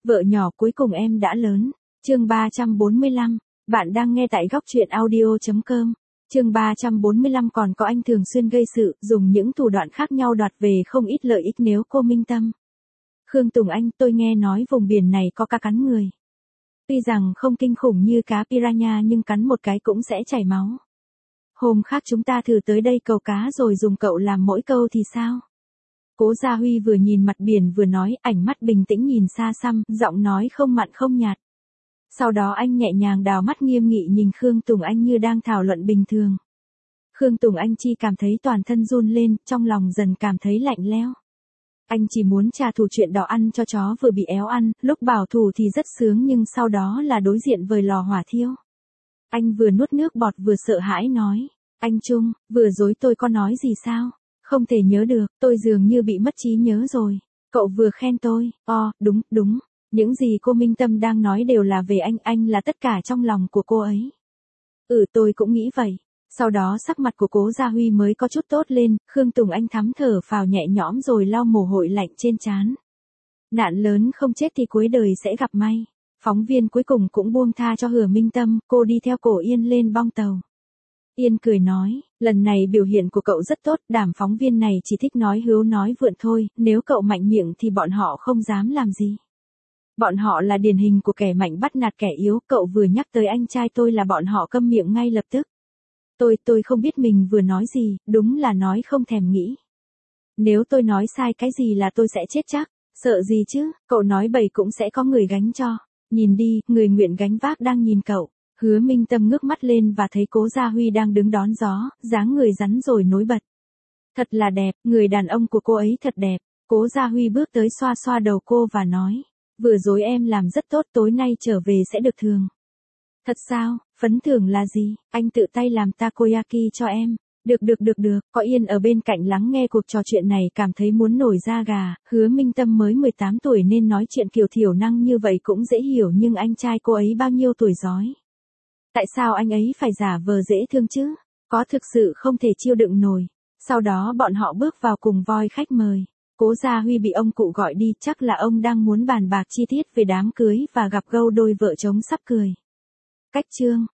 Vợ nhỏ cuối cùng em đã lớn. Chương 345. Bạn đang nghe tại góc truyện audio.com. Chương 345 còn có anh thường xuyên gây sự, dùng những thủ đoạn khác nhau đoạt về không ít lợi ích nếu cô minh tâm. Khương Tùng Anh, tôi nghe nói vùng biển này có cá cắn người. Tuy rằng không kinh khủng như cá piranha nhưng cắn một cái cũng sẽ chảy máu. Hôm khác chúng ta thử tới đây câu cá rồi dùng cậu làm mỗi câu thì sao? Cố Gia Huy vừa nhìn mặt biển vừa nói, ánh mắt bình tĩnh nhìn xa xăm, giọng nói không mặn không nhạt. Sau đó anh nhẹ nhàng đào mắt nghiêm nghị nhìn Khương Tùng Anh như đang thảo luận bình thường. Khương Tùng Anh chỉ cảm thấy toàn thân run lên, trong lòng dần cảm thấy lạnh lẽo. Anh chỉ muốn trả thù chuyện đỏ ăn cho chó vừa bị éo ăn, lúc bảo thủ thì rất sướng nhưng sau đó là đối diện với lò hỏa thiêu. Anh vừa nuốt nước bọt vừa sợ hãi nói, anh Trung, vừa rồi tôi có nói gì sao? Không thể nhớ được, tôi dường như bị mất trí nhớ rồi. Cậu vừa khen tôi, đúng, những gì cô Minh Tâm đang nói đều là về anh là tất cả trong lòng của cô ấy. Tôi cũng nghĩ vậy. Sau đó sắc mặt của Cố Gia Huy mới có chút tốt lên, Khương Tùng Anh thắm thở phào nhẹ nhõm rồi lau mồ hôi lạnh trên trán. Nạn lớn không chết thì cuối đời sẽ gặp may. Phóng viên cuối cùng cũng buông tha cho Hứa Minh Tâm, cô đi theo Cổ Yên lên bong tàu. Yên cười nói, lần này biểu hiện của cậu rất tốt, đám phóng viên này chỉ thích nói hưu nói vượn thôi, nếu cậu mạnh miệng thì bọn họ không dám làm gì. Bọn họ là điển hình của kẻ mạnh bắt nạt kẻ yếu, cậu vừa nhắc tới anh trai tôi là bọn họ câm miệng ngay lập tức. Tôi không biết mình vừa nói gì, đúng là nói không thèm nghĩ. Nếu tôi nói sai cái gì là tôi sẽ chết chắc, sợ gì chứ, cậu nói bậy cũng sẽ có người gánh cho. Nhìn đi, người nguyện gánh vác đang nhìn cậu. Hứa Minh Tâm ngước mắt lên và thấy Cố Gia Huy đang đứng đón gió, dáng người rắn rồi nổi bật. Thật là đẹp, người đàn ông của cô ấy thật đẹp. Cố Gia Huy bước tới xoa xoa đầu cô và nói, vừa rồi em làm rất tốt, tối nay trở về sẽ được thưởng. Thật sao, phấn thưởng là gì, anh tự tay làm takoyaki cho em. Được, có Yên ở bên cạnh lắng nghe cuộc trò chuyện này cảm thấy muốn nổi da gà, Hứa Minh Tâm mới 18 tuổi nên nói chuyện kiểu thiểu năng như vậy cũng dễ hiểu nhưng anh trai cô ấy bao nhiêu tuổi rói. Tại sao anh ấy phải giả vờ dễ thương chứ? Có thực sự không thể chịu đựng nổi. Sau đó bọn họ bước vào cùng voi khách mời. Cố Gia Huy bị ông cụ gọi đi, chắc là ông đang muốn bàn bạc chi tiết về đám cưới và gặp gâu đôi vợ chồng sắp cười. Cách chương